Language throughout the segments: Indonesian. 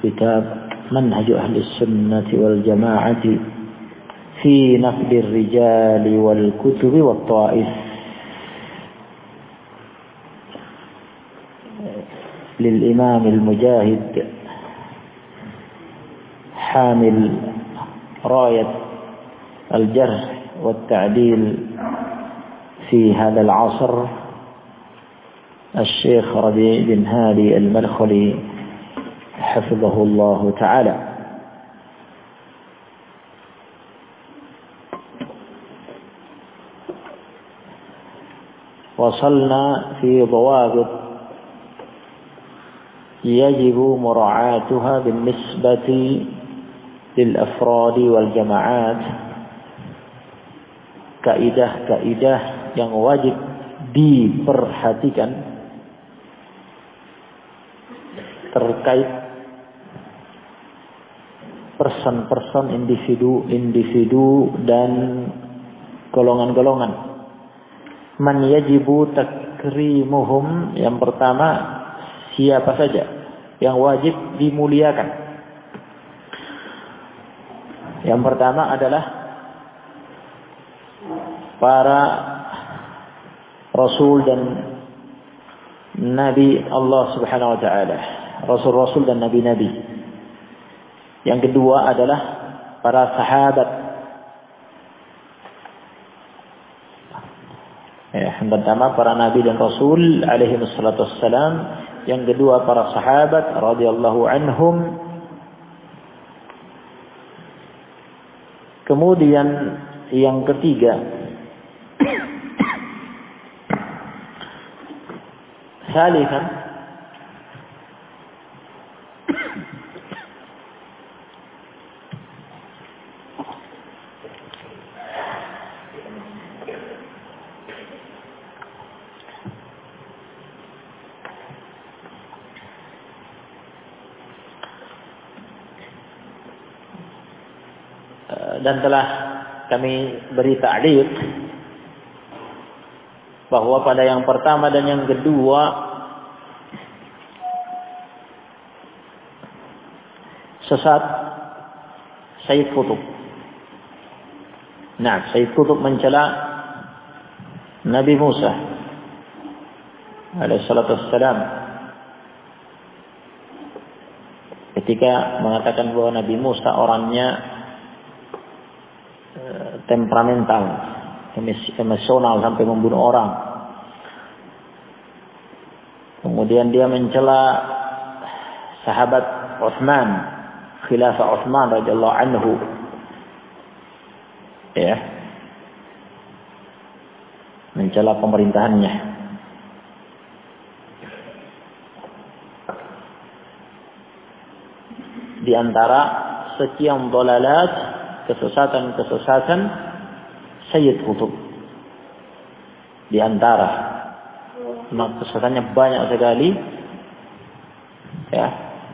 kitab Manhaj Ahli Sunnah wal Jamaah fi naqd ar-rijal wal kutub wat ta'if lil Imam al-Mujahid hamil rayat al-jarh wat ta'dil في هذا العصر الشيخ ربيع بن هادي المدخلي حفظه الله تعالى. وصلنا في ضوابط يجب مراعاتها بالنسبة للأفراد والجماعات, kaidah-kaidah yang wajib diperhatikan terkait person-person, individu dan golongan-golongan. Man yajibu takrimuhum, yang pertama siapa saja yang wajib dimuliakan. Yang pertama adalah para Rasul dan Nabi Allah Subhanahu wa Ta'ala, Rasul-Rasul dan Nabi-Nabi. Yang kedua adalah para sahabat. Yang pertama para Nabi dan Rasul alaihi wassalatu wassalam. Yang kedua para sahabat radhiyallahu anhum. Kemudian yang ketiga, ثالثا dan telah kami beri ta'liq bahwa pada yang pertama dan yang kedua sesat Sayyid Qutb. Nah, Sayyid Qutb mencela Nabi Musa alaihi salatu wassalam ketika mengatakan bahwa Nabi Musa orangnya temperamental, emosional sampai membunuh orang. Kemudian dia mencela sahabat Utsman, khilafah Utsman radhiyallahu anhu. Ya. Mencela pemerintahannya. Di antara sekian dalalat, kesesatan-kesesatan Sayyid Qutb. Di antara kesesatannya banyak sekali, ya.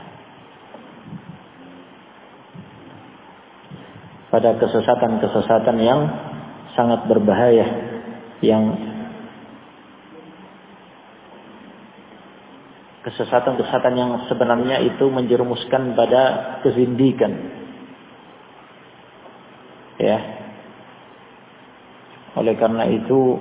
Pada kesesatan-kesesatan yang sangat berbahaya, yang kesesatan-kesesatan yang sebenarnya itu menjerumuskan pada kezindikan. Ya. Oleh karena itu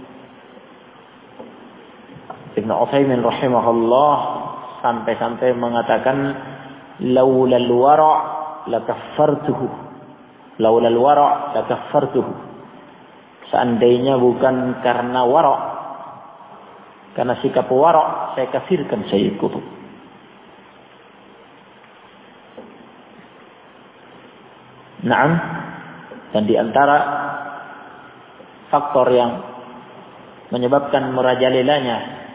Ibnu Utsaimin rahimahullah sampai-sampai mengatakan laulal wara' lakaffartuhu. Laulal wara' lakaffartuhu. Seandainya bukan karena wara', karena sikap wara', saya kafirkan Sayyid Qutb. Naam. Dan di antara faktor yang menyebabkan merajalelanya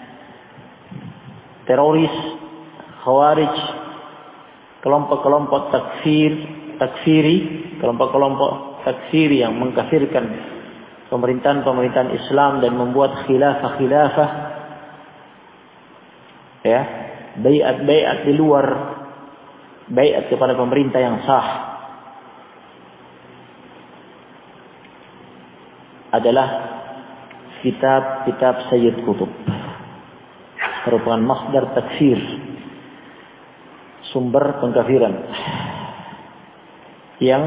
teroris, khawarij, kelompok-kelompok takfiri, kelompok-kelompok takfiri yang mengkafirkan pemerintahan-pemerintahan Islam dan membuat khilafah, ya, baiat di luar baiat kepada pemerintah yang sah, adalah kitab-kitab Sayyid Qutb, merupakan masdar takfir. sumber pengkafiran yang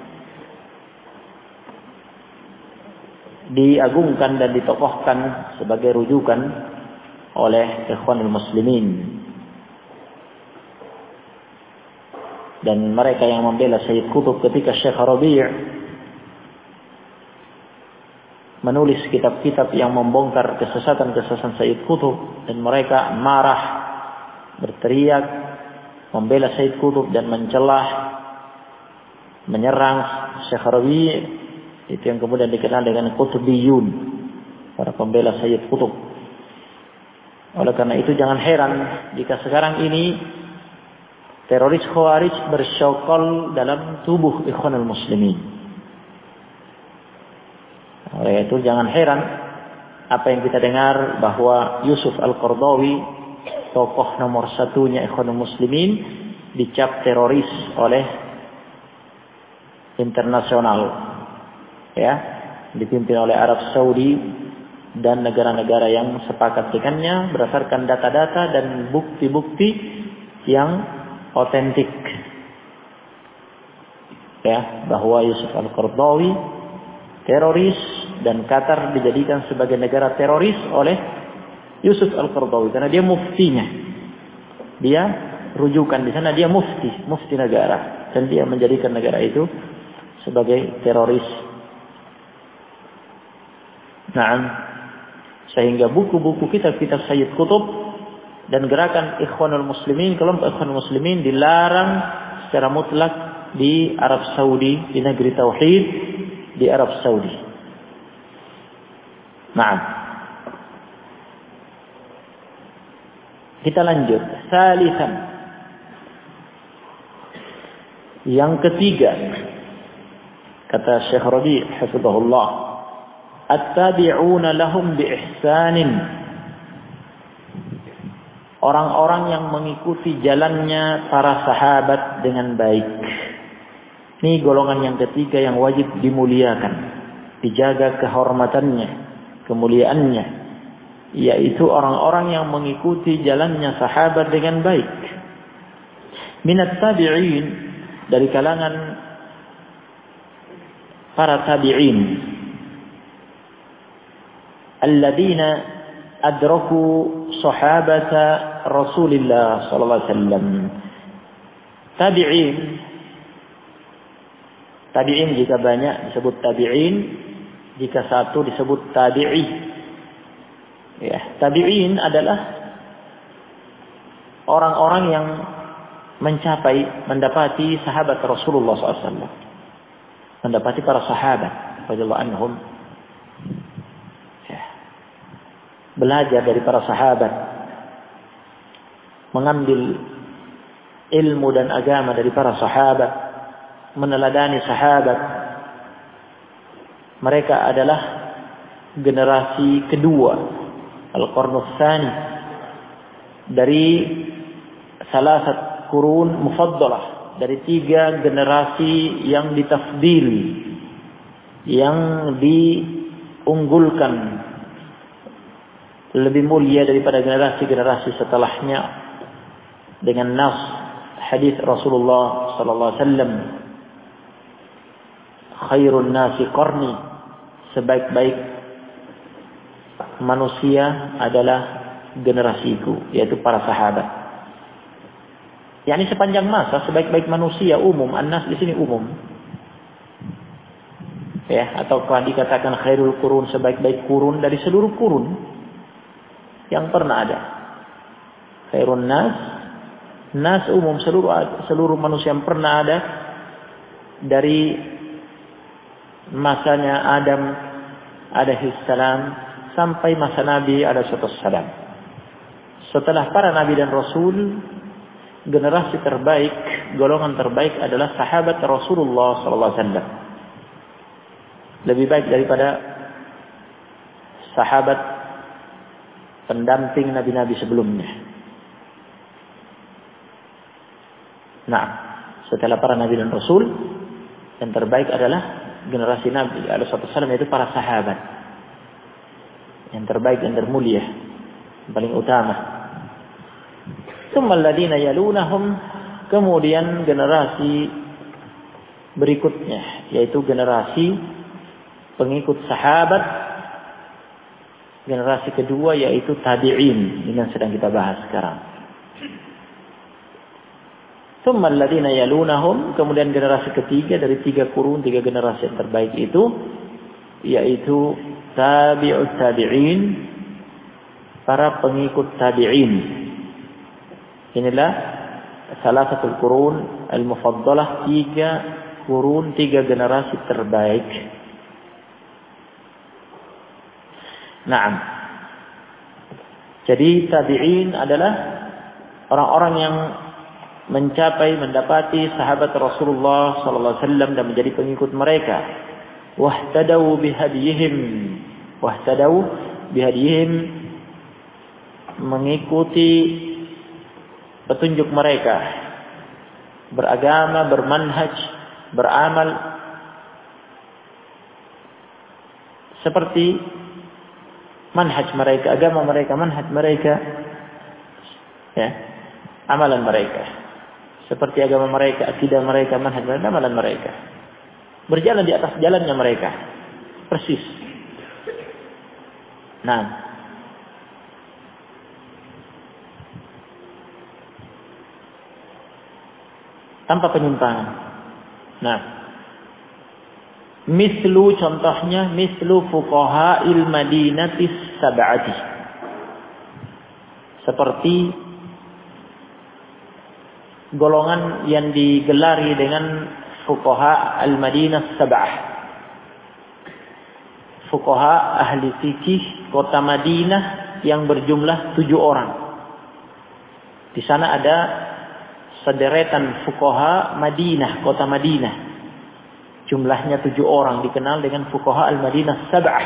diagungkan dan ditokohkan sebagai rujukan oleh ikhwanul muslimin, dan mereka yang membela Sayyid Qutb ketika Syekh Rabi' menulis kitab-kitab yang membongkar kesesatan-kesesatan Sayyid Qutb, dan mereka marah, berteriak membela Sayyid Qutb dan mencelah, menyerang Syekh Rabi', itu yang kemudian dikenal dengan Qutbiyun, para pembela Sayyid Qutb. Oleh karena itu jangan heran jika sekarang ini teroris Khawarij bersyokol dalam tubuh ikhwanul muslimin. Oleh itu jangan heran apa yang kita dengar bahwa Yusuf Al-Qaradawi, tokoh nomor satunya ikhwanul muslimin, dicap teroris oleh internasional, ya, dipimpin oleh Arab Saudi dan negara-negara yang sepakat dengannya berdasarkan data-data dan bukti-bukti yang otentik, ya, bahwa Yusuf Al-Qaradawi teroris dan Qatar dijadikan sebagai negara teroris oleh Yusuf Al-Qaradawi karena dia muftinya, dia rujukan di sana, dia mufti negara, dan dia menjadikan negara itu sebagai teroris. Nah, sehingga buku-buku kitab-kitab Sayyid Qutb dan gerakan Ikhwanul Muslimin, kelompok Ikhwanul Muslimin dilarang secara mutlak di Arab Saudi, di negeri tauhid di Arab Saudi. Nah, kita lanjut. Salisan, yang ketiga, kata Syekh Rabi' hafizahullah, at-tabi'una lahum bi ihsanin, orang-orang yang mengikuti jalannya para sahabat dengan baik. Ini golongan yang ketiga yang wajib dimuliakan, dijaga kehormatannya, kemuliaannya, yaitu orang-orang yang mengikuti jalannya sahabat dengan baik. Minat tabi'in, dari kalangan para tabi'in, alladzina adraku sahabata Rasulillah sallallahu alaihi wasallam. Tabi'in jika banyak disebut tabi'in, jika satu disebut tabi'i. Ya, tabi'in adalah orang-orang yang mendapati sahabat Rasulullah SAW, mendapati para sahabat radhiyallahu anhum, belajar dari para sahabat, mengambil ilmu dan agama dari para sahabat, meneladani sahabat. Mereka adalah generasi kedua, al-qarnus tsani, dari salasat qurun mufaddalah, dari 3 generasi yang ditafdil, yang diunggulkan, lebih mulia daripada generasi-generasi setelahnya, dengan nas hadis Rasulullah sallallahu alaihi wasallam, khairun nasi qarni, sebaik-baik manusia adalah generasiku, yaitu para sahabat. Yani sepanjang masa sebaik-baik manusia umum, an-nas di sini umum. Ya, atau kalau dikatakan khairul qurun, sebaik-baik kurun dari seluruh kurun yang pernah ada. Khairun nas umum, seluruh manusia yang pernah ada, dari masanya Adam alaihi salam sampai masa Nabi alaihi salam. Setelah para nabi dan rasul, generasi terbaik, golongan terbaik adalah sahabat Rasulullah sallallahu alaihi wasallam. Lebih baik daripada sahabat pendamping nabi-nabi sebelumnya. Nah, setelah para nabi dan rasul, yang terbaik adalah generasi Nabi alaihi wasallam, yaitu para sahabat. Yang terbaik, yang termulia, yang paling utama. Tsumma alladziina yalunahum, Kemudian generasi berikutnya, yaitu generasi pengikut sahabat. Generasi kedua yaitu tabi'in, ini yang sedang kita bahas sekarang. Tsumma alladziina yalunahum, kemudian generasi ketiga dari 3 kurun, 3 generasi yang terbaik itu yaitu tabi'ut tabi'in, para pengikut tabi'in. Inilah salasatul qurun al-mufaddalah, 3 kurun, 3 generasi terbaik. Naam. Jadi tabi'in adalah orang-orang yang mendapati sahabat Rasulullah sallallahu alaihi wasallam dan menjadi pengikut mereka. Wahtadau bihadihim, mengikuti petunjuk mereka, beragama, bermanhaj, beramal seperti manhaj mereka, agama mereka, manhaj mereka, ya, amalan mereka. Seperti agama mereka, akidah mereka, manhaj mereka, amalan mereka. Berjalan di atas jalannya mereka. Persis. Nah. Tanpa penyimpangan. Nah. Mislu, contohnya, mislu fuqaha'il madinatis sab'ati. Seperti golongan yang digelari dengan fuqaha al-Madinah sab'ah. Fuqaha ahli fikih kota Madinah yang berjumlah 7 orang. Di sana ada sederetan fuqaha Madinah, kota Madinah. Jumlahnya 7 orang, dikenal dengan fuqaha al-Madinah sab'ah.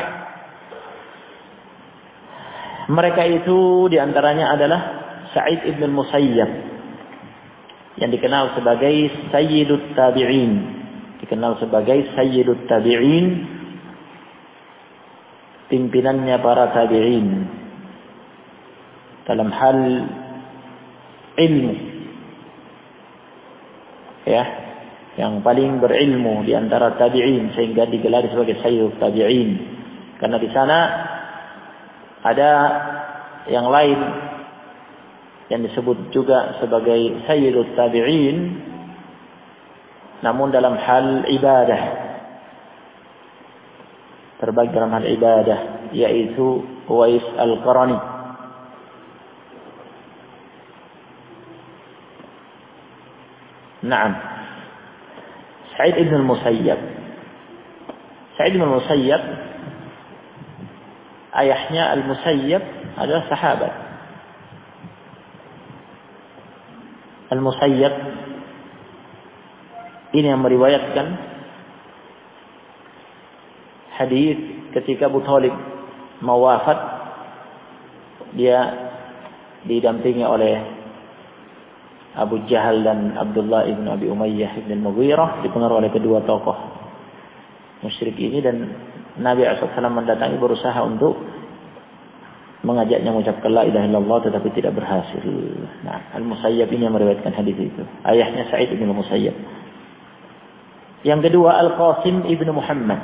Mereka itu diantaranya adalah Sa'id ibn al-Musayyab, yang dikenal sebagai Sayyidut Tabi'in. Pimpinannya para tabi'in dalam hal ilmu. Ya, yang paling berilmu di antara tabi'in, sehingga digelar sebagai Sayyidut Tabi'in. Karena di sana ada yang lain yang disebut juga sebagai Sayyidut Tabi'in, namun dalam hal ibadah, terbaik dalam hal ibadah, yaitu Uwais Al-Qarani. Naam. Sa'id ibn al-Musayyab. Sa'id ibn al-Musayyab, ayahnya Al-Musayyab adalah sahabat. Al-Musayyab ini yang meriwayatkan hadis ketika Abu Thalib mau wafat, dia didampingi oleh Abu Jahal dan Abdullah ibn Abi Umayyah ibn Mughirah, dipengaruhi oleh kedua tokoh musyrik ini, dan Nabi SAW mendatangi, berusaha untuk mengajaknya mengucapkan la ilaha illallah, tetapi tidak berhasil. Nah, Al-Musayyab ini yang meriwayatkan hadis itu. Ayahnya Sa'id ibn Musayyab. Yang kedua Al-Qasim ibn Muhammad.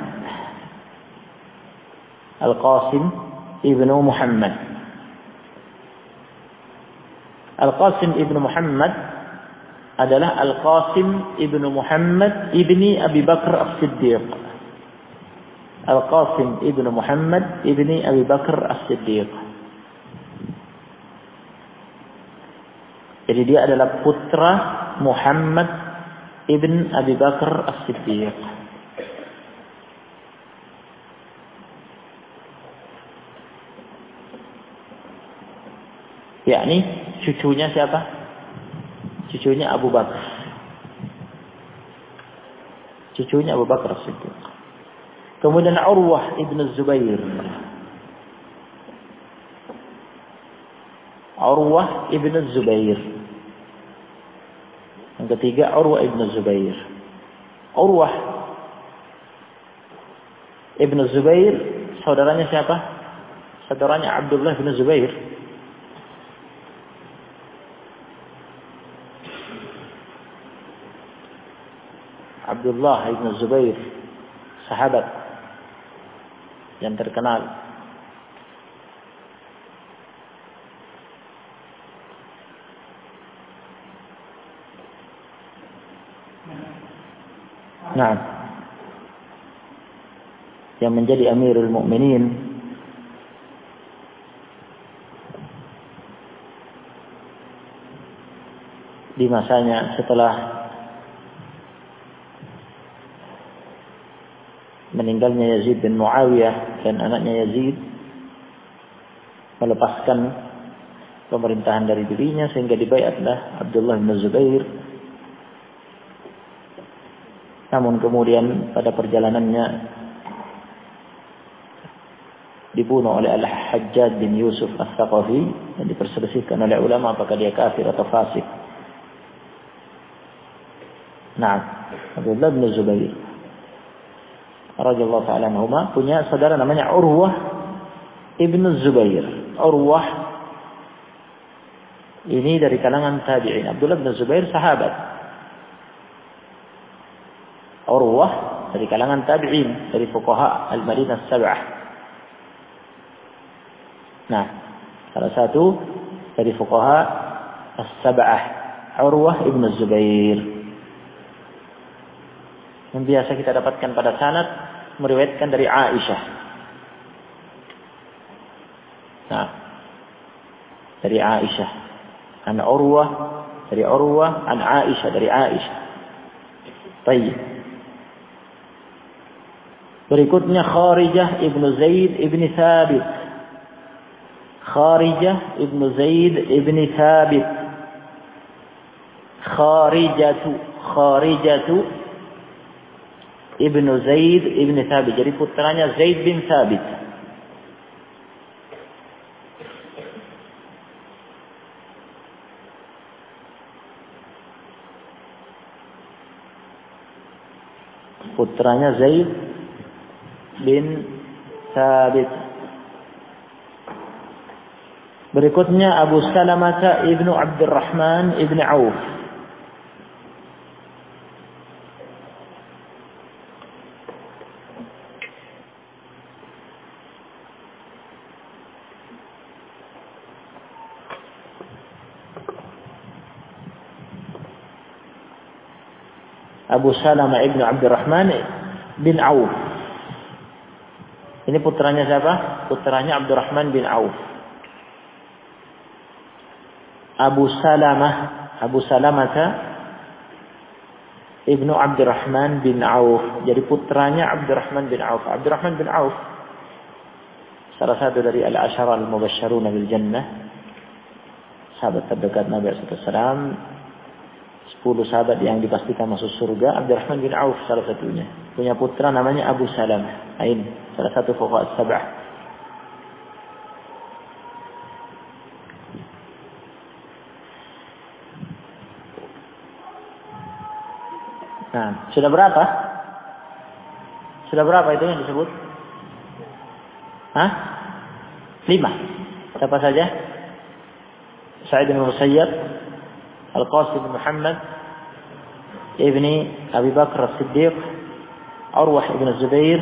Al-Qasim ibn Muhammad. Al-Qasim ibn Muhammad adalah Al-Qasim ibn Muhammad ibni Abi Bakr As-Siddiq. Al-Qasim ibn Muhammad ibni Abi Bakr As-Siddiq. Jadi dia adalah putra Muhammad ibn Abi Bakr As-Siddiq. Yakni cucunya siapa? Cucunya Abu Bakar. Cucunya Abu Bakar As-Siddiq. Kemudian Urwah ibn Zubair. Urwah ibn Zubair. Yang ketiga Urwah ibn Zubair. Urwah ibn Zubair, saudaranya siapa? Saudaranya Abdullah bin Zubair. Abdullah ibn Zubair, sahabat yang terkenal. Nah, yang menjadi Amirul Mukminin di masanya setelah meninggalnya Yazid bin Muawiyah dan anaknya Yazid melepaskan pemerintahan dari dirinya sehingga dibaiatlah Abdullah bin Zubair. Namun kemudian pada perjalanannya dibunuh oleh Al-Hajjaj bin Yusuf Al-Thaqafi dan diperselisihkan oleh ulama apakah dia kafir atau fasik. Nah, Abdullah bin Zubair radhiyallahu ta'ala anhuma punya saudara namanya Urwah ibn Zubair. Urwah ini dari kalangan tabi'in. Abdullah bin Zubair sahabat. Urwah dari kalangan tabi'in, dari fuqaha al-Madinah as-sab'ah. Nah, salah satu dari fuqaha as-sab'ah, Urwah ibn Zubair. Yang biasa kita dapatkan pada sanad meriwayatkan dari Aisyah. Nah, dari Aisyah. An Urwah, dari Urwah, an Aisyah, dari Aisyah. Baik. Berikutnya Kharijah ibnu Zaid ibni Thabit. Kharijah ibnu Zaid ibni Thabit. Kharijatu ibnu Zaid ibni Thabit. Jadi putranya Zaid bin Thabit. Putranya Zaid bin Thabit. Berikutnya Abu Salamah ibnu Abdurrahman ibn Auf. Abu Salamah ibnu Abdurrahman bin Auf. Ini putranya siapa? Putranya Abdurrahman bin Auf. Abu Salamah ibnu Abdurrahman bin Auf. Jadi putranya Abdurrahman bin Auf. Abdurrahman bin Auf salah satu dari al-asyara al-mubasysyaruna bil jannah. Sahabat terdekat Nabi sallallahu alaihi wasallam. 10 sahabat yang dipastikan masuk surga. Abdurrahman bin Auf salah satunya. Punya putra namanya Abu Salamah. Ini salah satu fuqaha as-sab'ah. Nah, sudah berapa? Sudah berapa itu yang disebut? Hah? 5. Siapa saja? Sa'id bin Musayyab, Al-Qasim bin Muhammad, Ibni Abi Bakr As-Siddiq, Urwah ibn Zubair,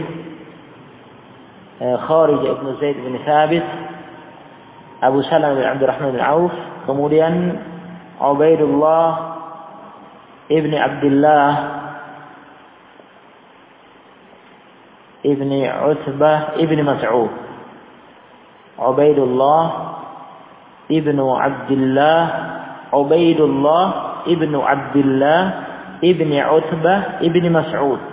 Kharij ibn Zaid bin Thabit, Abu Salamah bin Abdurrahman bin Auf, kemudian Ubaidullah ibni Abdullah ibni Utbah ibni Mas'ud. Ubaidullah ibnu Abdullah, Ubaidullah ibnu Abdullah ibni Utbah ibni Mas'ud.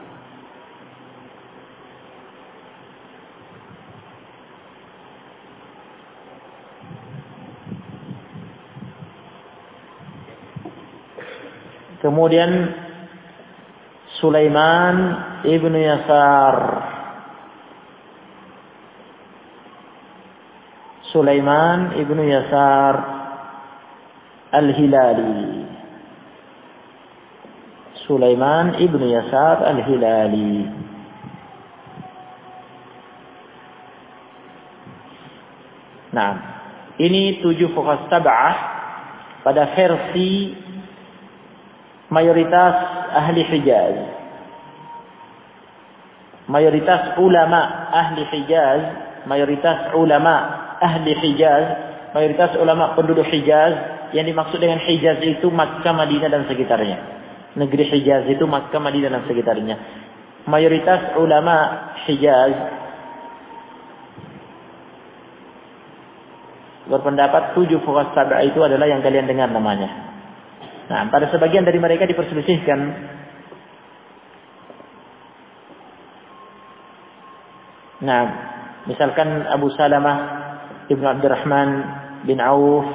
Kemudian Sulaiman ibnu Yasar. Sulaiman ibnu Yasar Al-Hilali. Sulaiman ibnu Yasar Al-Hilali. Nah, ini 7 fuqaha sab'ah pada versi mayoritas ahli Hijaz, mayoritas ulama ahli Hijaz, mayoritas ulama ahli Hijaz, mayoritas ulama penduduk Hijaz. Yang dimaksud dengan Hijaz itu Makkah, Madinah dan sekitarnya. Negeri Hijaz itu Makkah, Madinah dan sekitarnya. Mayoritas ulama Hijaz berpendapat 7 fuqaha sab'ah itu adalah yang kalian dengar namanya. Nah, pada sebagian dari mereka diperselisihkan. Nah, misalkan Abu Salamah Ibn Abdurrahman bin Auf,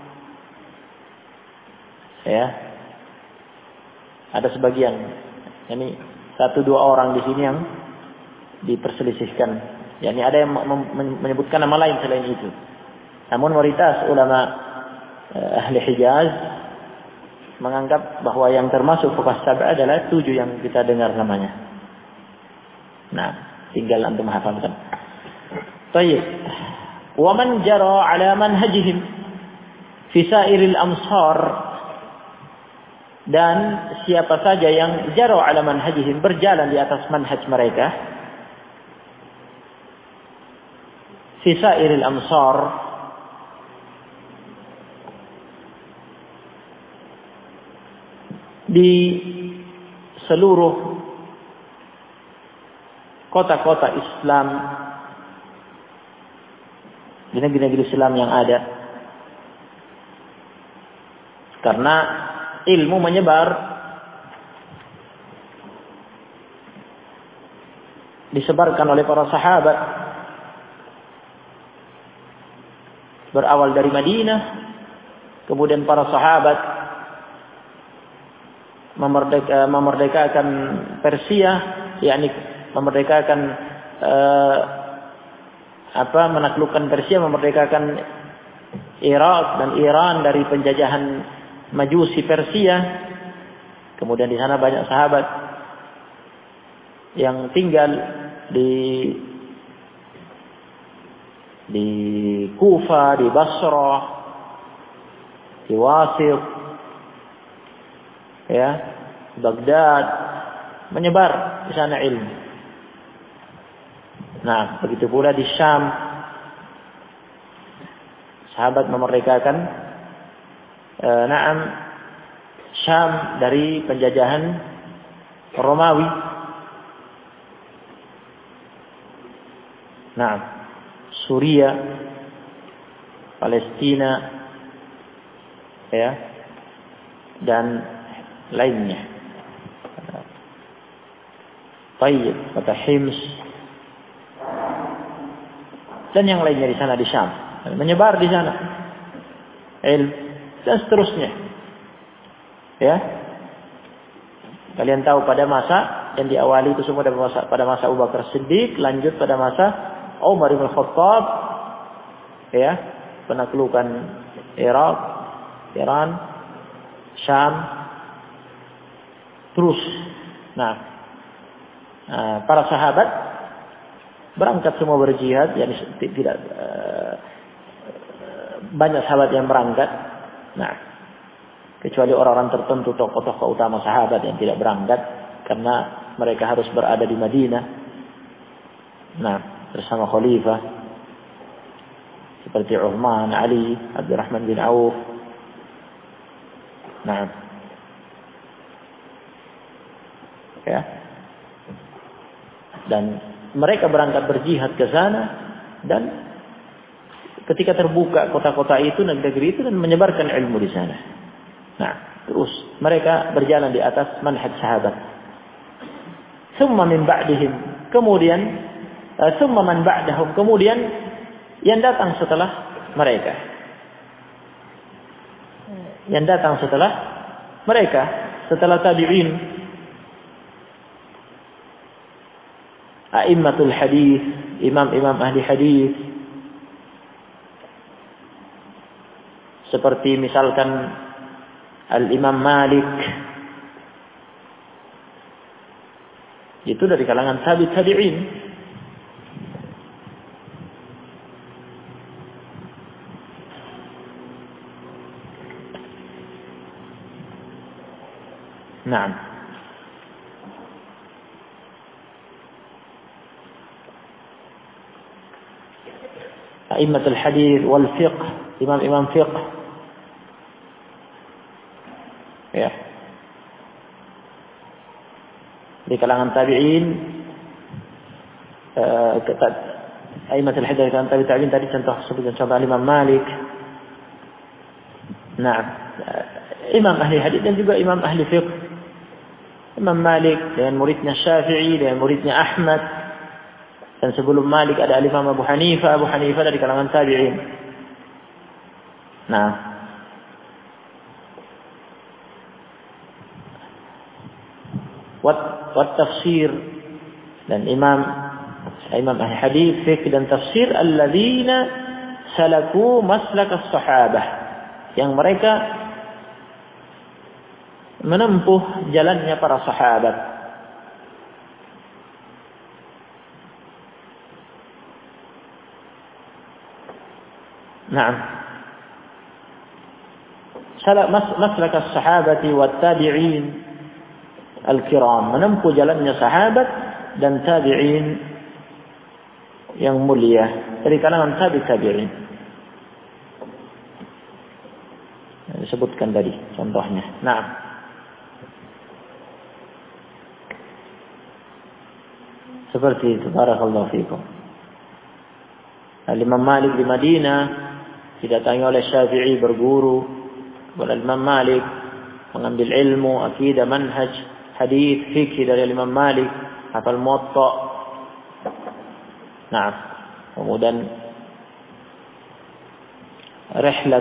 ya, ada sebagian, ini 1-2 orang di sini yang diperselisihkan. Yani ada yang menyebutkan nama lain selain itu. Namun mayoritas ulama ahli Hijaz menganggap bahwa yang termasuk fuqaha sab'ah adalah 7 yang kita dengar namanya. Nah, tinggal antum hafalkan. Baik. Wa man jara 'ala manhajihim fi sa'iril amsar, dan siapa saja yang jara 'ala manhajihim, berjalan di atas manhaj mereka, fi sa'iril amsar, di seluruh kota-kota Islam, di negeri-negeri Islam yang ada. Karena ilmu menyebar, disebarkan oleh para sahabat, berawal dari Madinah, kemudian para sahabat memerdekakan Persia, yakni memerdekakan menaklukkan Persia, memerdekakan Irak dan Iran dari penjajahan Majusi Persia. Kemudian di sana banyak sahabat yang tinggal di Kufa, di Basrah, di Wasit, ya, Baghdad, menyebar di sana ilmu. Nah, begitu pula di Syam, sahabat memerdekakan Syam dari penjajahan Romawi. Nah, Suriah, Palestina, ya, dan lainnya. Tayyib, kota Hims, dan yang lainnya di sana di Syam, menyebar di sana ilmu dan seterusnya. Ya, kalian tahu pada masa yang diawali itu semua pada masa Abu Bakar Siddiq, lanjut pada masa Umar bin Khattab, ya, penaklukan Irak, Iran, Syam, terus. Nah, para sahabat berangkat semua berjihad, yani tidak banyak sahabat yang berangkat. Nah, kecuali orang-orang tertentu, tokoh-tokoh utama sahabat yang tidak berangkat karena mereka harus berada di Madinah. Nah, bersama khalifah seperti Uthman, Ali, Abdurrahman bin Auf. Nah, ya, dan mereka berangkat berjihad ke sana, dan ketika terbuka kota-kota itu, negeri itu, dan menyebarkan ilmu di sana. Nah, terus mereka berjalan di atas manhaj sahabat. Summa min ba'dihim, kemudian summa man ba'dahum, kemudian yang datang setelah mereka. Yang datang setelah mereka, setelah tabi'in, a'immatul hadis, imam-imam ahli hadis, seperti misalkan Al-Imam Malik, itu dari kalangan tabi'in. Naam. A'immatul hadits wal fiqh, imam-imam fiqh. Ya. Di kalangan tabi'in, a'immatul hadits dan tabi'in tadi contoh Imam Malik. Nah, imam ahli hadits dan juga imam ahli fiqh. Imam Malik dengan muridnya Syafi'i, dengan muridnya Ahmad. Dan sebelum Malik ada Imam Abu Hanifah. Abu Hanifah dari kalangan tabi'in. Nah, wat tafsir dan imam ahli hadis, fiqh dan tafsir alladzina salaku maslak as-sahabah, yang mereka menempuh jalannya para sahabat. Naam. Maslak as-sahabati wat tabi'in al-kiram, menempuh jalannya sahabat dan tabi'in yang mulia dari kalangan tabi'in. Disebutkan tadi contohnya. Nah, seperti itu. Barakallahu fiikum. Imam Malik di Madinah didatangi oleh Syafi'i berguru kepada Imam Malik, mengambil ilmu, akidah, manhaj, hadis, fikih dari Imam Malik, hafal Muwatta. Nah, kemudian rihlah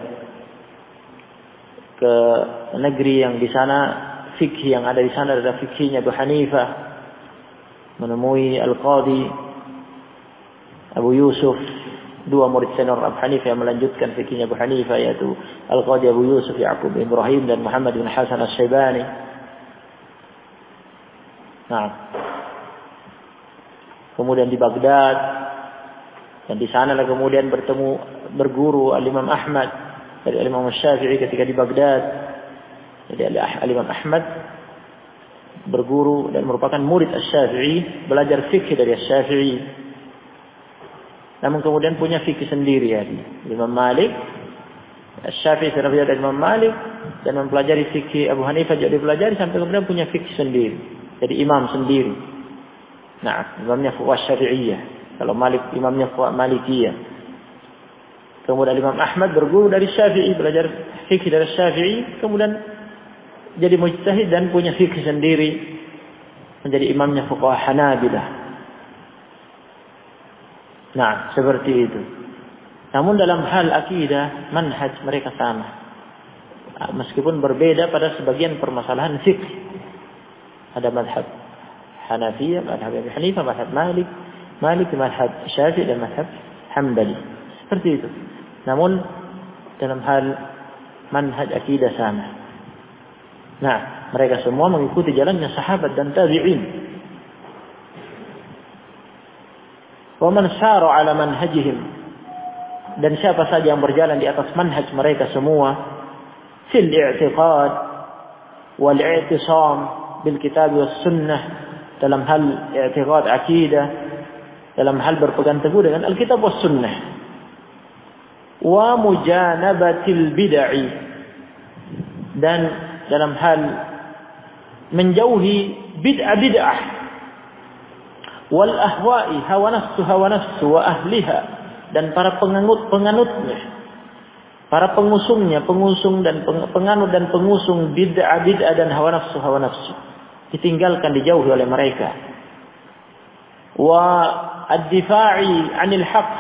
ke negeri yang di sana, fikih yang ada di sana adalah fikihnya Abu Hanifah, menemui Al-Qadi Abu Yusuf, dua murid senior Abu Hanifah yang melanjutkan fikihnya Abu Hanifah, yaitu Al-Qadi Abu Yusuf Ya'qub bin Ibrahim dan Muhammad bin Hasan Asy-Syaibani. Nah, kemudian di Baghdad, dan di sana lah kemudian berguru Al-Imam Ahmad dari Al-Imam Syafi'i ketika di Baghdad. Jadi Al-Imam Ahmad berguru dan merupakan murid Asy-Syafi'i, belajar fikih dari Asy-Syafi'i. Namun kemudian punya fikih sendiri ya. Imam Malik, Asy-Syafi'i sudah belajar dari Imam Malik dan mempelajari fikih Abu Hanifah juga dipelajari sampai kemudian punya fikih sendiri. Jadi imam sendiri. Nah, imamnya fuqaha Syafi'iyah. Kalau Malik imamnya fuqaha Malikiyah. Kemudian Imam Ahmad berguru dari Syafi'i, belajar fikih dari Syafi'i, kemudian jadi mujtahid dan punya fikih sendiri, menjadi imamnya fuqaha Hanabilah. Nah, seperti itu. Namun dalam hal akidah, manhaj mereka sama. Meskipun berbeda pada sebagian permasalahan fikih. Ada madhab Hanafiyah, madhab Abu Hanifah, madhab Malik, madhab Syafi'i dan madhab Hambali. Seperti itu. Namun dalam hal manhaj akidah sama. Nah, mereka semua mengikuti jalannya sahabat dan tabi'in. Wa man sara 'ala manhajihim, dan siapa saja yang berjalan di atas manhaj mereka semua, fil i'tiqad wal i'tisam bil kitab was sunnah, dalam hal i'tiqad akidah, dalam hal berpegang teguh dengan Alkitab was sunnah, wa mujanabatil bid'ah, dan dalam hal menjauhi bid'ah wal ahwa'i, hawa nafsu wa ahliha, dan para penganutnya, para pengusung dan penganut dan pengusung bid'ah dan hawa nafsu ditinggalkan, dijauhi oleh mereka. Wa ad-difa'i 'anil haqq,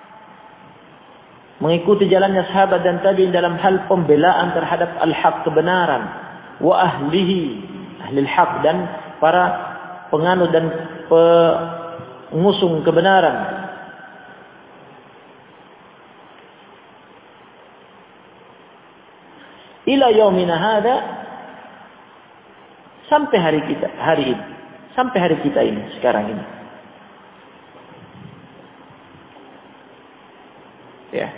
mengikuti jalannya sahabat dan tabi'in dalam hal pembelaan terhadap al-haq, kebenaran, wa ahli al-haq, dan para penganut dan pengusung kebenaran. Ila yaumina hada, sampai hari kita ini sekarang ini. Ya.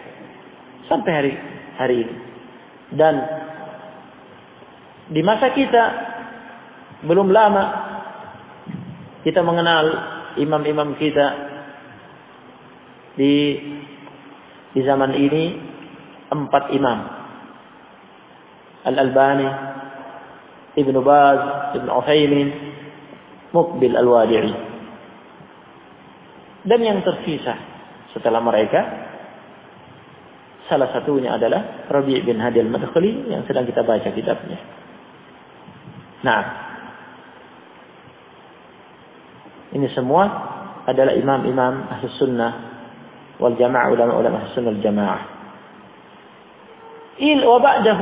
Sampai hari ini. Dan di masa kita Belum lama kita mengenal imam-imam kita di zaman ini 4 imam. Al-Albani, Ibn Baz, Ibn Uthaymin, Muqbil Al-Wadi'i. Dan yang tersisa setelah mereka, salah satunya adalah Rabi' bin Hadi Al-Madkhali yang sedang kita baca kitabnya. Nah, ini semua adalah imam-imam Ahlus Sunnah wal Jamaah, ulama-ulama Ahlus Sunnah wal Jamaah. Wa ba'dahu,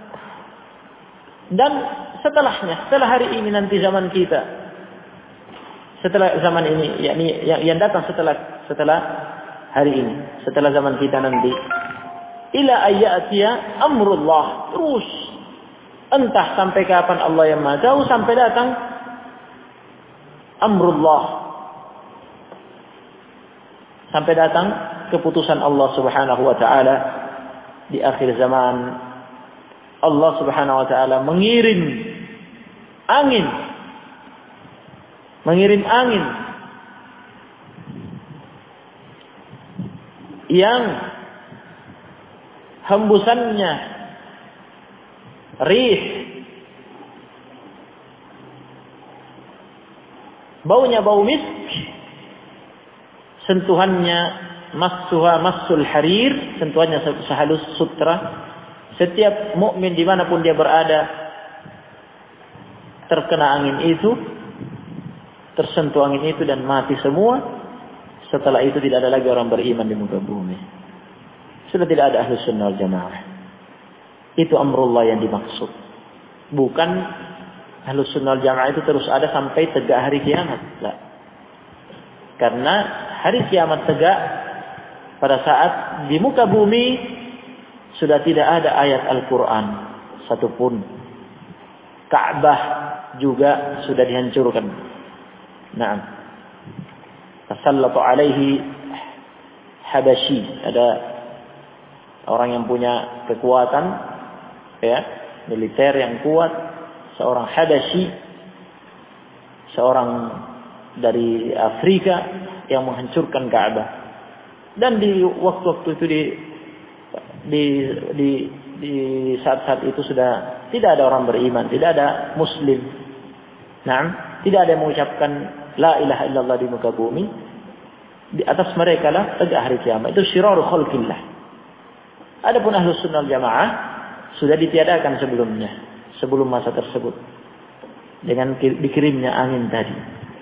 dan setelahnya, setelah hari ini nanti zaman kita, setelah zaman ini, yakni yang datang setelah hari ini, setelah zaman kita nanti, ila ayyatiya amrullah, terus entah sampai kapan Allah yang Maha Tahu, sampai datang amrullah, sampai datang keputusan Allah Subhanahu wa taala di akhir zaman. Allah Subhanahu wa taala mengirim angin yang hembusannya rih, baunya bau misk, sentuhannya massul harir, sentuhannya sehalus sutra. Setiap mukmin dimanapun dia berada terkena angin itu, tersentuh angin itu dan mati semua. Setelah itu tidak ada lagi orang beriman di muka bumi. Sudah tidak ada Ahlus Sunnah wal Jamaah. Itu amrullah yang dimaksud. Bukan Ahlus Sunnah wal Jamaah itu terus ada sampai tegak hari kiamat. Tidak. Karena hari kiamat tegak pada saat di muka bumi sudah tidak ada ayat Al-Quran satupun. Ka'bah juga sudah dihancurkan. Naam. Tasallatu alaihi Habasyi. Ada orang yang punya kekuatan, ya, militer yang kuat, seorang Habasyi, seorang dari Afrika yang menghancurkan Ka'bah. Dan di waktu-waktu itu di saat-saat itu sudah tidak ada orang beriman, tidak ada muslim. Naam, tidak ada yang mengucapkan la ilaha illallah di muka bumi. Di atas mereka lah tegak hari kiamat. Itu syiraru khalqillah. Adapun Ahlus Sunnah wal Jamaah sudah ditiadakan sebelumnya, sebelum masa tersebut, dengan dikirimnya angin tadi.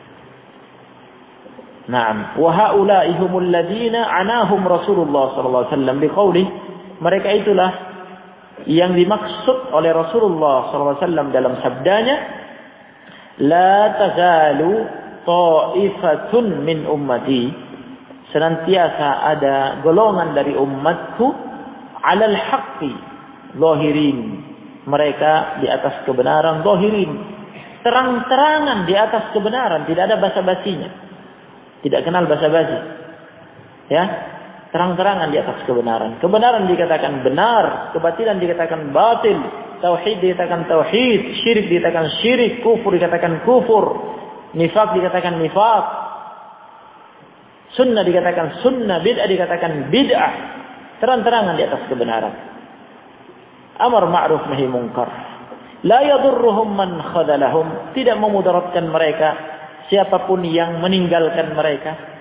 Naam, wa haula'i humul ladina anahum Rasulullah sallallahu alaihi wasallam biqaulih. Mereka itulah yang dimaksud oleh Rasulullah SAW dalam sabdanya, la tazalu ta'ifatun min ummati, senantiasa ada golongan dari umatku, alal haqqi zahirin, mereka di atas kebenaran, zahirin, terang-terangan di atas kebenaran, tidak ada basa-basinya, tidak kenal basa-basi, ya. Terang-terangan di atas kebenaran. Kebenaran dikatakan benar, kebatilan dikatakan batil, tauhid dikatakan tauhid, syirik dikatakan syirik, kufur dikatakan kufur, nifaq dikatakan nifaq, sunnah dikatakan sunnah, bid'ah dikatakan bid'ah. Terang-terangan di atas kebenaran. Amar ma'ruf nahi munkar. La yadurruhum man khadalahum, tidak memudaratkan mereka siapapun yang meninggalkan mereka.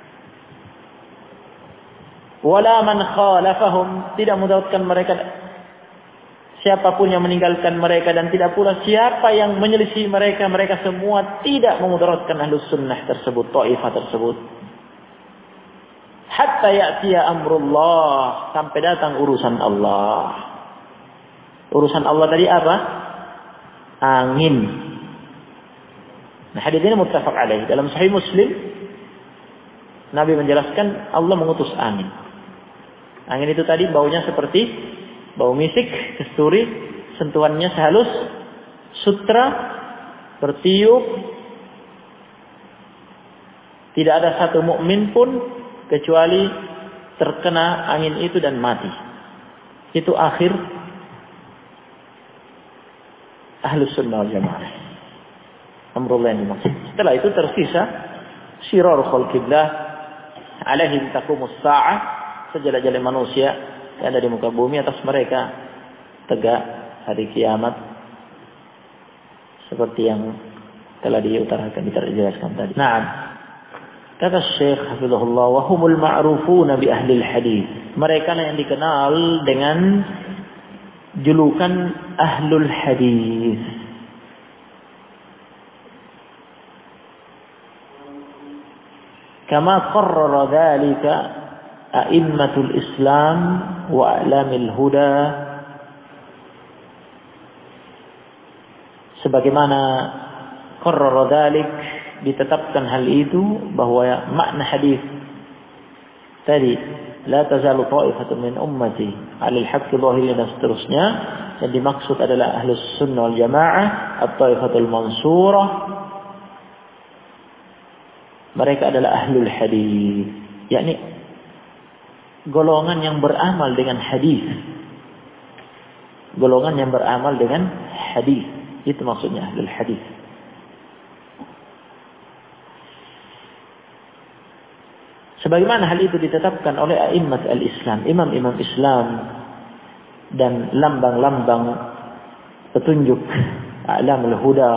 Wala man khalafahum, tidak mudaratkan mereka siapapun yang meninggalkan mereka, dan tidak pula siapa yang menyelisih mereka. Mereka semua tidak memudaratkan Ahlus Sunnah tersebut, taifah tersebut. Hatta ya'tiya amrullah, sampai datang urusan Allah. Urusan Allah tadi apa? Angin. Nah, hadis ini muttafaq alaih. Dalam Sahih Muslim, Nabi menjelaskan Allah mengutus angin. Angin itu tadi baunya seperti bau misik, kasturi, sentuhannya sehalus sutra, bertiup. Tidak ada satu mukmin pun kecuali terkena angin itu dan mati. Itu akhir Ahlus Sunnah wal Jamaah. Amrullah yang dimaksud. Setelah itu tersisa syirar khalqillah alaihim taqumus sa'ah, sejelek-jelek manusia yang ada di muka bumi, atas mereka tegak hari kiamat, seperti yang telah diutarakan, dijelaskan tadi. Naam. Kata Syekh hafizahullah, wa humul ma'rufuna bi ahli hadis. Mereka yang dikenal dengan julukan ahlul hadis. Kama qarrara dzalika a'immatul Islam wa a'lamil huda, sebagaimana qarrara dzalik, ditetapkan hal itu, bahwa makna hadis tadi la tazalu ta'ifatun min ummati 'alal haqqi dhahirin dan seterusnya, yang dimaksud adalah ahlus sunnah wal jamaah, at-taifatul mansurah. Mereka adalah ahlul hadis, yakni golongan yang beramal dengan hadis. Golongan yang beramal dengan hadis, itu maksudnya ahlul hadis. Sebagaimana hal itu ditetapkan oleh a'immat al-Islam, imam-imam Islam dan lambang-lambang petunjuk, a'lamul huda.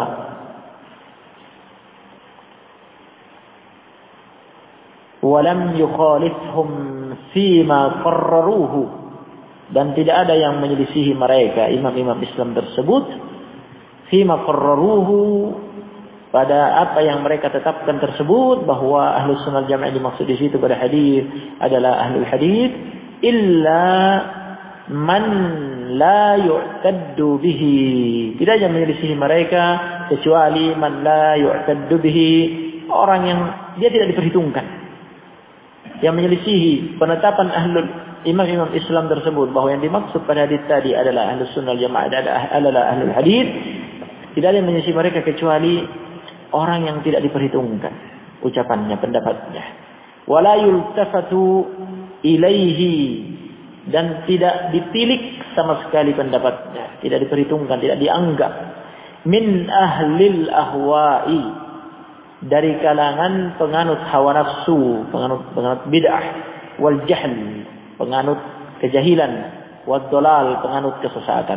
Walam yukhalifhum fima qarraruhu, dan tidak ada yang menyelisihi mereka, imam-imam Islam tersebut, fima qarraruhu, pada apa yang mereka tetapkan tersebut, bahwa ahlus sunnah jamaah dimaksud di situ pada hadis adalah ahlul hadis, illa man la yu'taddu bihi. Tidak ada yang menyelisihi mereka kecuali man la yu'taddu bihi, orang yang dia tidak diperhitungkan. Yang menyelisihi penetapan imam-imam Islam tersebut, bahwa yang dimaksud pada hadis tadi adalah ahlus sunnah jamaah, adalah ahlul hadis, tidak ada yang menyelisihi mereka kecuali orang yang tidak diperhitungkan ucapannya, pendapatnya. Wala yultafatu ilaihi, dan tidak ditilik sama sekali pendapatnya, tidak diperhitungkan, tidak dianggap. Min ahlil ahwa'i, dari kalangan penganut hawa nafsu, penganut bid'ah, wal jahl, penganut kejahilan, wad dalal, penganut kesesatan.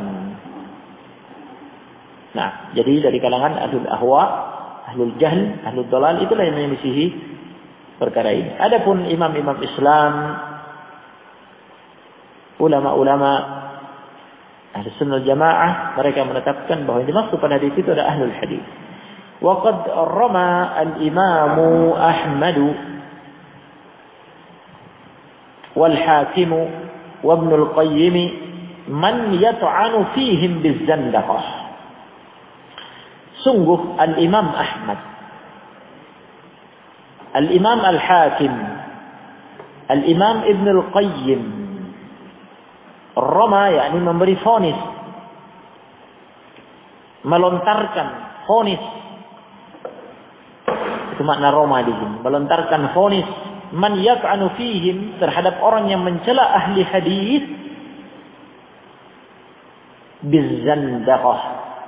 Nah, jadi dari kalangan ahlul ahwa, ahlul jahl, ahlul dalal, itulah yang menyelisihi perkara ini. Adapun imam-imam Islam, ulama-ulama ahli sunnah jamaah, mereka menetapkan bahwa yang dimaksud pada hadis itu adalah ahlul hadis. Wa qad rama al-imam Ahmad wal Hakim wa Ibn al-Qayyim man yat'anu fihim biz-zandaqah. Sungguh al-Imam Ahmad, al-Imam al-Hakim, al-Imam Ibn al-Qayyim, rama yakni memberi vonis, melontarkan vonis. Itu makna rama di sini, melontarkan vonis, man yat'anu fihim, terhadap orang yang mencela ahli hadis, biz-zandaqah,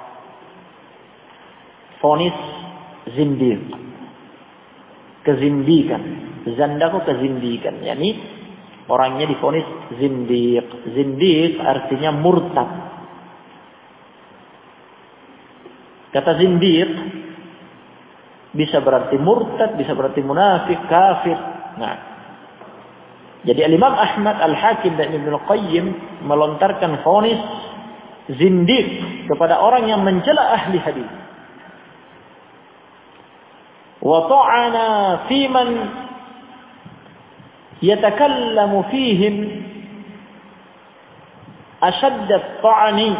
vonis zindiq, kezindikan. Zandaqah kezindikan, yakni orangnya divonis zindiq. Zindiq artinya murtad. Kata zindiq bisa berarti murtad, bisa berarti munafik, kafir. Nah, jadi Al-Imam Ahmad, Al-Hakim dan Ibn Al-Qayyim melontarkan vonis zindiq kepada orang yang mencela ahli hadis. Wa ta'ana fi man yatakallamu fihim ashadda at-ta'ni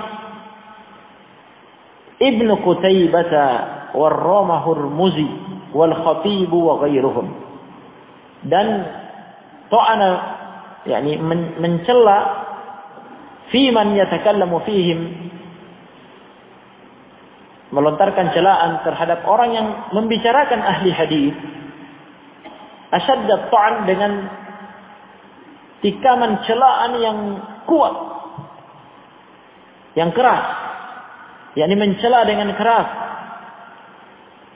Ibn Qutaybah wal-Ramah Hurmuzi wal-Khatib wa ghairuhum. Dan ta'ana yakni mencela fi man yatakallamu fihim, melontarkan celaan terhadap orang yang membicarakan ahli hadis, asyadda ta'an, dengan tikaman celaan yang kuat, yang keras, yakni mencela dengan keras.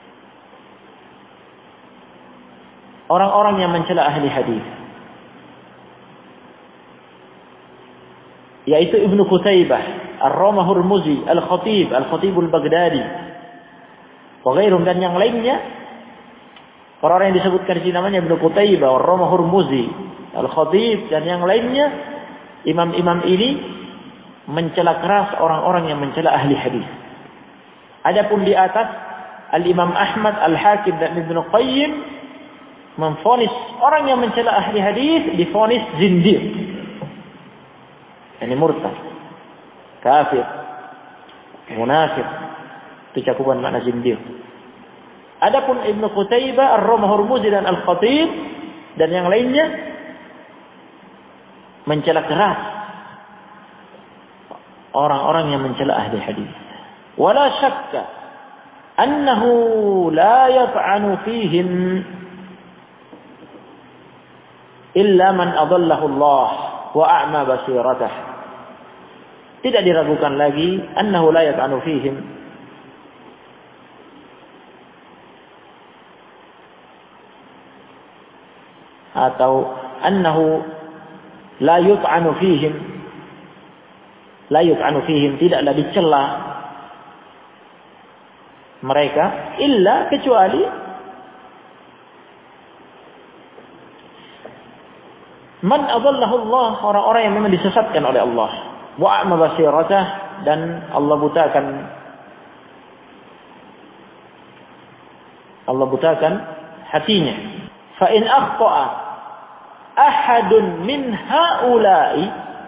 orang-orang yang mencela ahli hadis, yaitu Ibnu Qutaibah, Ar-Ramah-Hurmuzi, Al-Khatib Al-Baghdadi, wa ghairum, dan yang lainnya. Orang-orang yang disebutkan di namanya Ibnu Qutaibah, Ar-Ramah-Hurmuzi, Al-Khatib, dan yang lainnya, imam-imam ini mencela keras orang-orang yang mencela ahli hadis. Adapun di atas, Al-Imam Ahmad, Al-Hakim, dan Ibnu Qayyim memvonis orang yang mencela ahli hadis divonis zindiq. Ini murtad, kafir, munafik. Itu cakupan makna zindiq. Adapun Ibnu Qutaibah, Ar-Ramah-Hurmuzi, dan Al-Khatib dan yang lainnya mencela keras orang-orang yang mencela ahli hadis. Wala syakka annahu la yaf'anu fihim illa man adallahu Allah wa a'ma basiratah. Tidak diragukan lagi annahu la yaf'anu fihim, atau annahu la yuf'anu fihim, tidaklah dicela mereka illa, kecuali man adallahu Allah, orang-orang yang memang disesatkan oleh Allah, wa a'ma basiratah, dan Allah butakan hatinya. Fa in akhta'a ahadun min haula'i,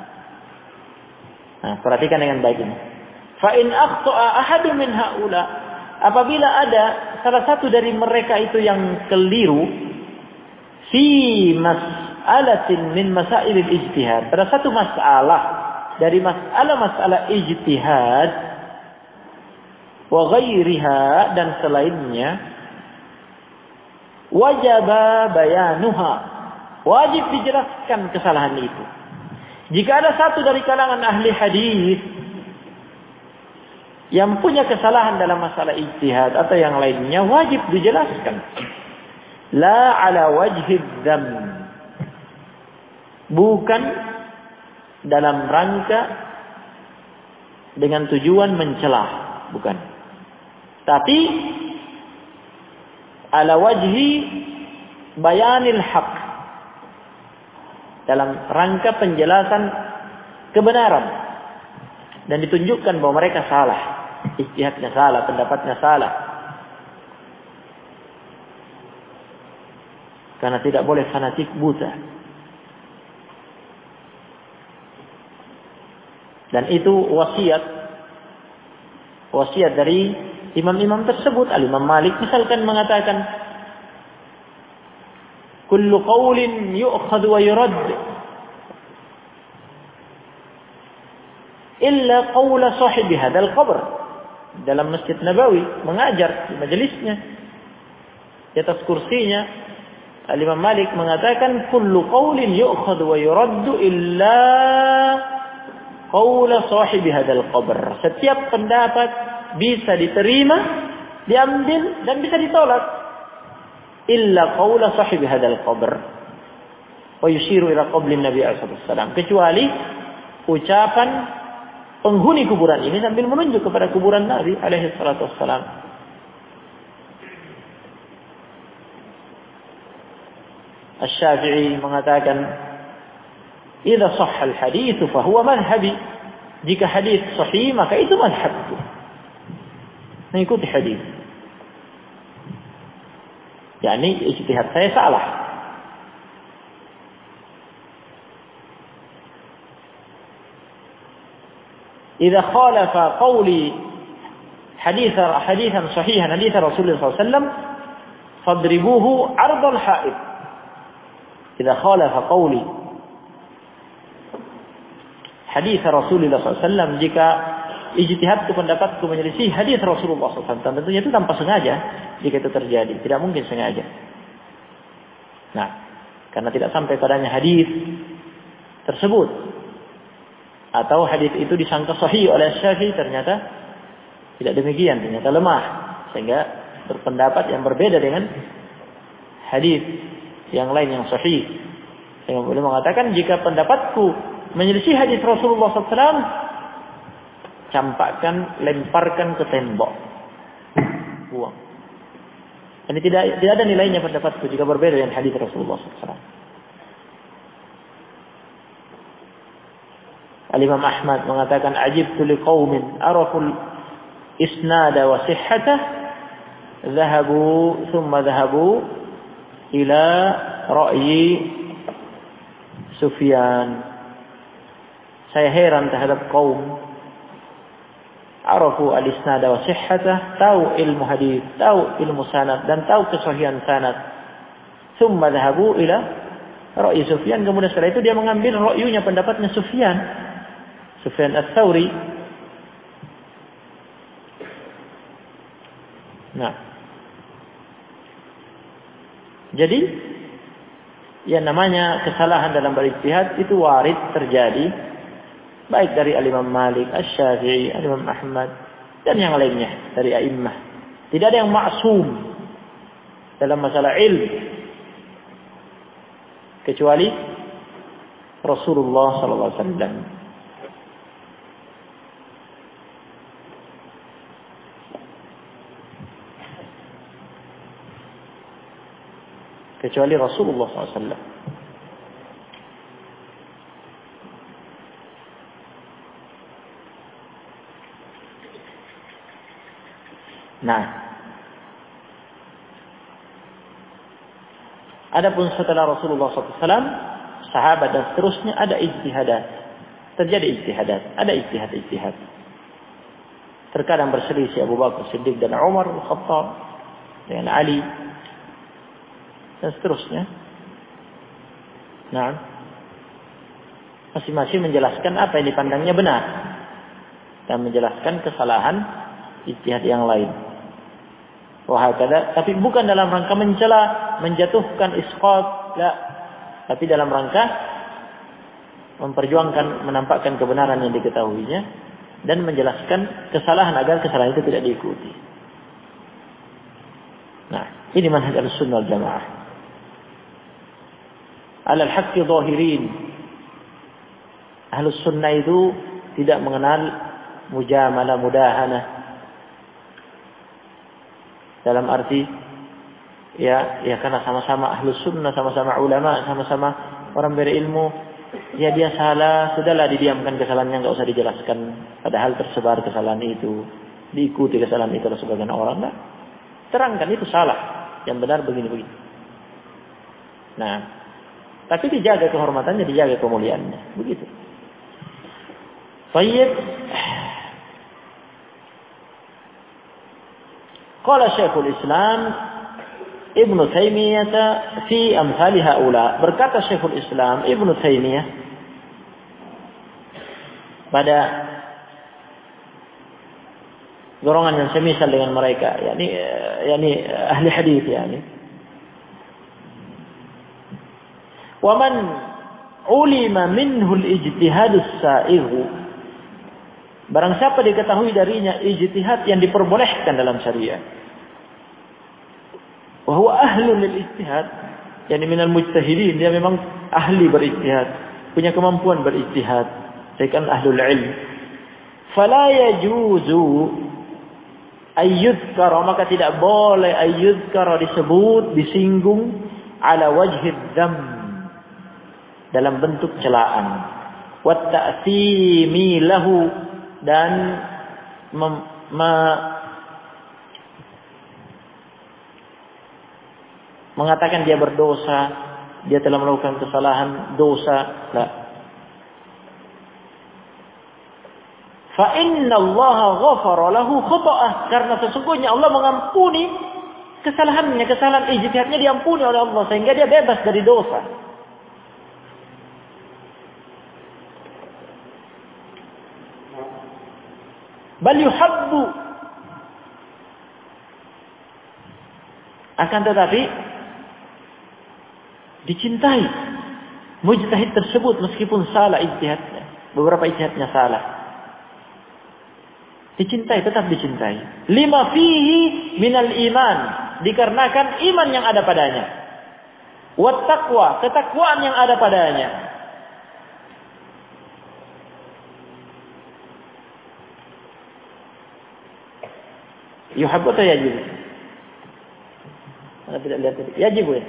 nah, perhatikan dengan baik ini. Fa in akhta'a ahadun min haula, apabila ada salah satu dari mereka itu yang keliru fi mas'alatin min masailil ijtihad, pada satu masalah dari masalah ijtihad, wa ghairiha, dan selainnya, wajaba bayanuha, wajib dijelaskan kesalahan itu. Jika ada satu dari kalangan ahli hadis yang punya kesalahan dalam masalah ijtihad atau yang lainnya, wajib dijelaskan. La ala wajhi dzam, bukan dalam rangka dengan tujuan mencela, bukan. Tapi ala wajhi bayanil haq, dalam rangka penjelasan kebenaran, dan ditunjukkan bahwa mereka salah, ijtihadnya salah, pendapatnya salah. Karena tidak boleh fanatik buta. Dan itu wasiat dari imam-imam tersebut. Al-Imam Malik misalkan mengatakan, kullu qawlin yu'khadhu wa yurad illa qawla sahibi hadzal qabr. Dalam Masjid Nabawi mengajar di majelisnya, di atas kursinya, Al-Imam Malik mengatakan, kullu qawlin yu'khadhu wa yurad illa qawla sahibi hadzal qabr. Setiap pendapat bisa diterima, diambil, dan bisa ditolak, illa qawla sahibi hadzal qabr wa yushiru ila qabli Nabi sallallahu alaihi wasallam, kecuali ucapan penghuni kuburan ini sambil menunjuk kepada kuburan Nabi alaihi salatu wasallam. Asy-Syafi'i mengatakan, idza shahha al-hadits fa huwa madhhabi. Jika hadis sahih maka itu madhhabku. Mengikuti hadis. Yani ijtihad saya salah. Idza khalafa qawli hadithan sahihan hadits Rasulullah sallallahu alaihi wasallam fadribuhu 'ardal ha'id. Idza khalafa qawli hadits Rasulullah SAW, jika ijtihadku, pendapatku menyelisih hadis Rasulullah SAW, tentunya itu tanpa sengaja. Jika itu terjadi, tidak mungkin sengaja. Nah, karena tidak sampai padanya hadis tersebut, atau hadis itu disangka sahih oleh Syafi'i, ternyata tidak demikian, ternyata lemah, sehingga berpendapat yang berbeda dengan hadis yang lain yang sahih. Sehingga beliau mengatakan jika pendapatku menyelisih hadis Rasulullah SAW, campakkan, lemparkan ke tembok, buang. Ini tidak ada nilainya pendapatku jika berbeda dengan hadis Rasulullah SAW. Al-Imam Ahmad mengatakan ajibtu liqaumin araful isnada wa sihhatah dhahabu ila ra'yi Sufyan. Saya heran terhadap kaum arafu al-isnada wa sihhatah, tahu ilmu hadis, tahu ilmu sanad dan tahu kesahihan sanad. Thumma dhahabu ila ra'yi Sufyan, kemudian setelah itu dia mengambil ra'yunya, pendapatnya Sufyan Ats-Tsauri. Nah, jadi yang namanya kesalahan dalam berijtihad itu warid terjadi, baik dari Al-Imam Malik, Asy-Syafi'i, Al-Imam Ahmad dan yang lainnya dari a'immah. Tidak ada yang maksum dalam masalah ilmu kecuali Rasulullah sallallahu alaihi wasallam. Kecuali Rasulullah SAW. Nah, adapun setelah Rasulullah SAW, sahabat dan seterusnya ada ijtihadat. Terjadi ijtihadat, ada ijtihad. Terkadang berselisih Abu Bakar Siddiq dan Umar Al-Khattab dengan Ali dan seterusnya. Nah, masing-masing menjelaskan apa yang dipandangnya benar dan menjelaskan kesalahan ijtihad yang lain. Wahakala, tapi bukan dalam rangka mencela, menjatuhkan, isqat, la, tapi dalam rangka memperjuangkan, menampakkan kebenaran yang diketahuinya dan menjelaskan kesalahan agar kesalahan itu tidak diikuti. Nah, ini manhaj Ahlussunnah wal Jamaah. Alal haqqi zahirin. Ahlus sunnah itu tidak mengenal mujamalah, mudahanah. Dalam arti ya karena sama-sama ahlus sunnah, sama-sama ulama, sama-sama orang berilmu, ya dia salah, sudahlah didiamkan kesalahannya, enggak usah dijelaskan. Padahal tersebar kesalahan itu, diikuti kesalahan itu oleh sebagian orang. Nah, terangkan itu salah, yang benar begini-begini. Nah, tapi dijaga kehormatannya, dijaga kemuliaannya, begitu. Baik. Qala Syekhul Islam Ibnu Taimiyah fi amsali haula. Berkata Syekhul Islam Ibnu Taimiyah pada golongan yang semisal dengan mereka, yakni ahli hadis, yakni wa man ulima minhu al-ijtihad as-sa'igh, barang siapa diketahui darinya ijtihad yang diperbolehkan dalam syariat, wa huwa ahlul lil ijtihad, yakni minal mujtahidin, dia memang ahli berijtihad, punya kemampuan berijtihad, dia kan ahlul ilm, fala yajuzu ayyudhkara, maka tidak boleh ayyudhkara, disebut, disinggung, ala wajhid dham, dalam bentuk celaan, wa ta'simi lahu, dan mengatakan dia berdosa, dia telah melakukan kesalahan, dosa. La. Fa inna Allah ghafara lahu khata'ah, karena sesungguhnya Allah mengampuni kesalahannya, kesalahan ijtihadnya diampuni oleh Allah sehingga dia bebas dari dosa. Bal yuhabbu, akan tetapi dicintai mujtahid tersebut meskipun salah ijtihadnya, beberapa ijtihadnya salah, dicintai, tetap dicintai. Lima fihi minal iman, dikarenakan iman yang ada padanya. Wat taqwa, ketakwaan yang ada padanya. Yuhabbu atau yajib? Anda tidak lihat tadi. Yajib ya?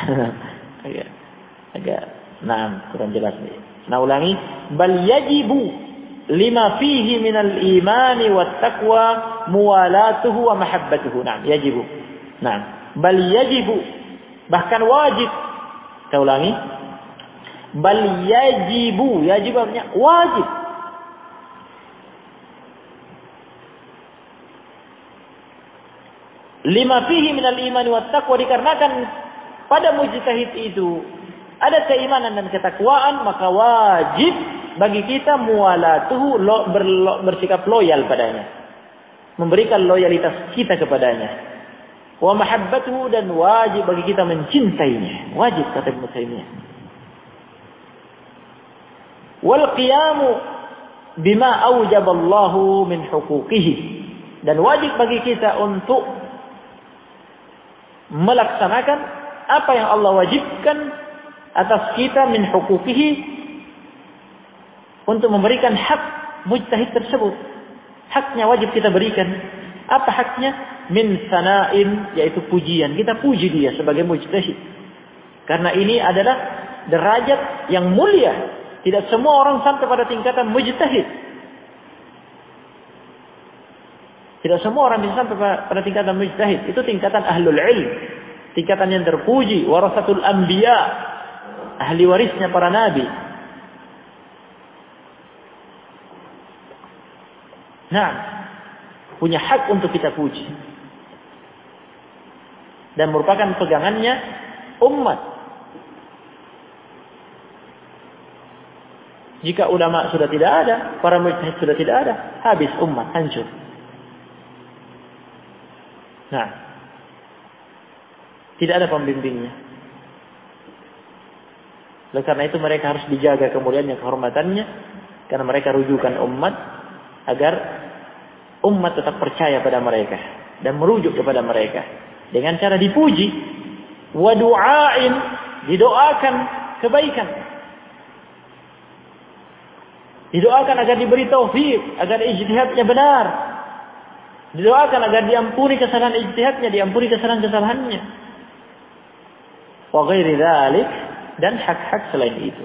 agak kurang jelas nih. Nah ulangi, bal yajibu lima fihi minal imani wat taqwa muwalatuhu wa mahabbatuhu. Yajibu. Bal yajibu, bahkan wajib. Saya ulangi. Bal yajibu, yajib artinya wajib. Lima fihi minal imani wat taqwa, dikarenakan pada mujtahid itu ada keimanan dan ketakwaan, maka wajib bagi kita muwalatuhu, bersikap loyal padanya, memberikan loyalitas kita kepadanya. Wa mahabbatuhu, dan wajib bagi kita mencintainya. Wajib, kata Ibnu Taimiyah. Wal qiyamu bima aujaballahu min huquqihi, dan wajib bagi kita untuk melaksanakan apa yang Allah wajibkan atas kita min huquqihi, untuk memberikan hak mujtahid tersebut. Haknya wajib kita berikan. Apa haknya? Min sana'in, yaitu pujian. Kita puji dia sebagai mujtahid. Karena ini adalah derajat yang mulia. Tidak semua orang sampai pada tingkatan mujtahid. Tidak semua orang bisa sampai pada tingkatan mujtahid. Itu tingkatan ahlul ilm. Tingkatan yang terpuji. Warasatul anbiya. Ahli warisnya para nabi. Punya hak untuk kita puji. Dan merupakan pegangannya umat. Jika ulama sudah tidak ada, para mujtahid sudah tidak ada, habis umat, hancur. Tidak ada pembimbingnya. Oleh karena itu mereka harus dijaga kemuliaannya, kehormatannya, karena mereka rujukan umat, agar umat tetap percaya pada mereka dan merujuk kepada mereka dengan cara dipuji, wa du'ain, didoakan kebaikan, didoakan agar diberi taufik, agar ijtihadnya benar, didoakan agar diampuni kesalahan ijtihadnya, diampuni kesalahan-kesalahannya, wa ghairi dzalik, dan hak-hak selain itu.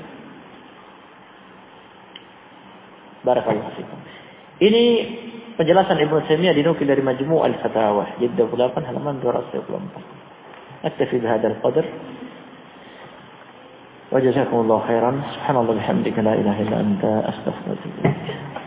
Barakallahu fikum. Ini penjelasan Ibnu Taimiyah dinukil dari Majmu' al-Fatawa, jilid 28 halaman 224. Aktafi bihadzal qadar. Wa jazakumullahu khairan. Subhanallah bihamdika la ilaha illa anta astaghfiruka wa atubu ilaik.